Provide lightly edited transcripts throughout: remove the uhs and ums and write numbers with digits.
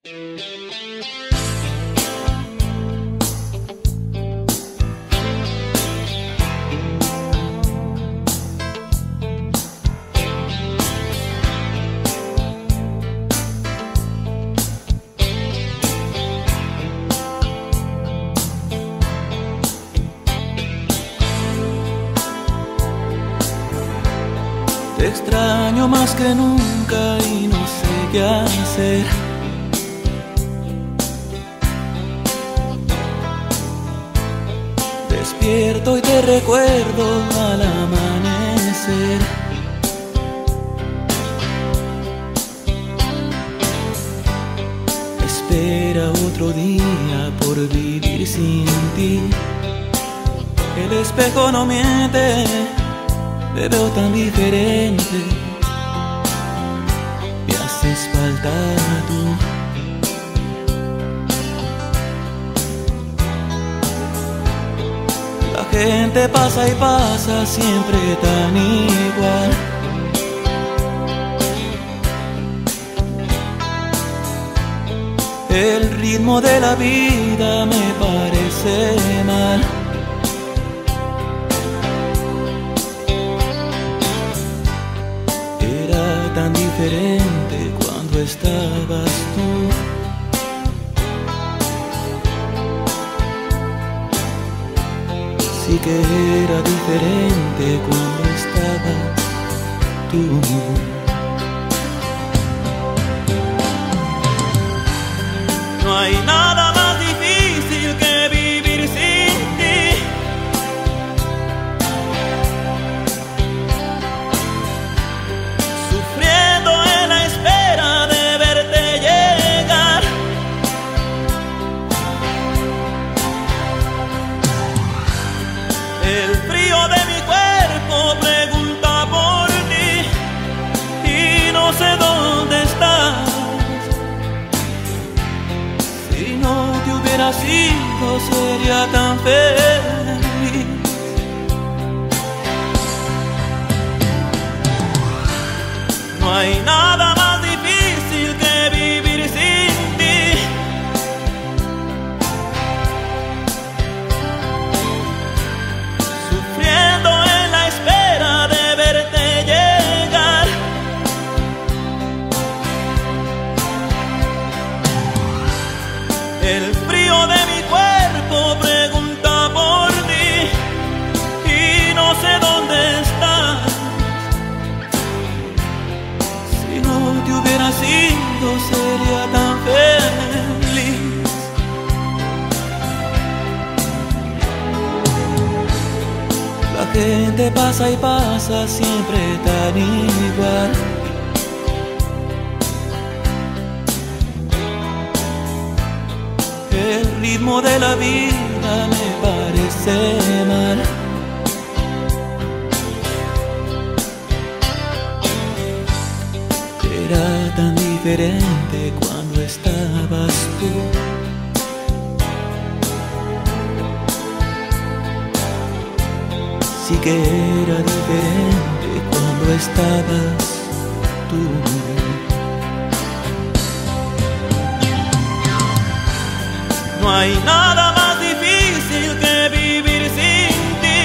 Te extraño más que nunca y no sé qué hacer. Despierto y te recuerdo al amanecer. Espera otro día por vivir sin ti. El espejo no miente, te veo tan diferente. Me haces falta tú. La gente pasa y pasa siempre tan igual. El ritmo de la vida me parece mal. Tan diferente cuando estabas tú. Sí que era diferente cuando estabas tú. No hay nada más difícil que vivir sin ti. El frío de mi cuerpo pregunta por ti y no sé dónde estás. Si no te hubieras ido sería tan feliz. No hay nada más difícil que vivir sin ti. El frío de mi cuerpo pregunta por ti y no sé dónde estás. Si no te hubieras ido sería tan feliz. La gente pasa y pasa siempre tan igual. El ritmo de la vida me parece mal. Era tan diferente cuando estabas tú. Sí que era diferente cuando estabas tú. No hay nada más difícil que vivir sin ti.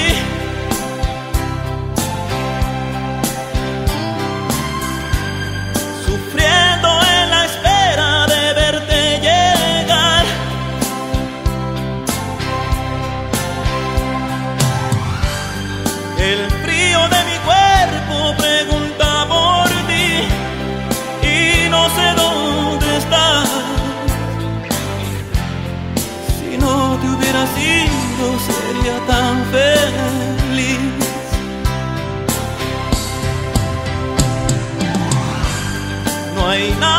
Sufriendo en la espera de verte llegar. El frío de mi cuerpo pregunta por ti y no sé dónde estás. Si no te hubieras ido sería tan feliz. No hay nada